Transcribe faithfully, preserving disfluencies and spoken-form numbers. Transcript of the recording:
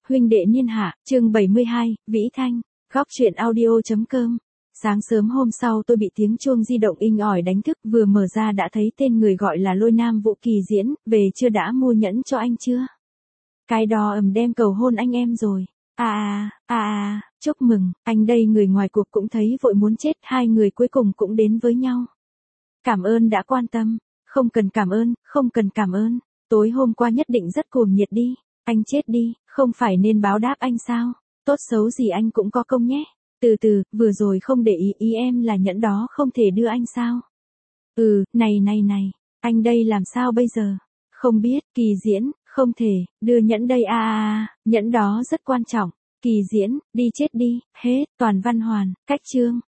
Huynh đệ niên hạ, chương bảy mươi hai, Vĩ Thanh, góc truyện audio.com. Sáng sớm hôm sau tôi bị tiếng chuông di động inh ỏi đánh thức, vừa mở ra đã thấy tên người gọi là Lôi Nam Vũ Kỳ Diễn, về chưa đã mua nhẫn cho anh chưa? Cái đó ầm đem cầu hôn anh em rồi. À à, à à, chúc mừng, anh đây người ngoài cuộc cũng thấy vội muốn chết, hai người cuối cùng cũng đến với nhau. Cảm ơn đã quan tâm, không cần cảm ơn, không cần cảm ơn, tối hôm qua nhất định rất cuồng nhiệt đi, anh chết đi, không phải nên báo đáp anh sao, tốt xấu gì anh cũng có công nhé. Từ từ, vừa rồi không để ý ý em là nhẫn đó không thể đưa anh sao? Ừ, này này này, anh đây làm sao bây giờ? Không biết, Kỳ Diễn, không thể, đưa nhẫn đây à à à, nhẫn đó rất quan trọng. Kỳ Diễn, đi chết đi, hết, toàn văn hoàn, cách chương,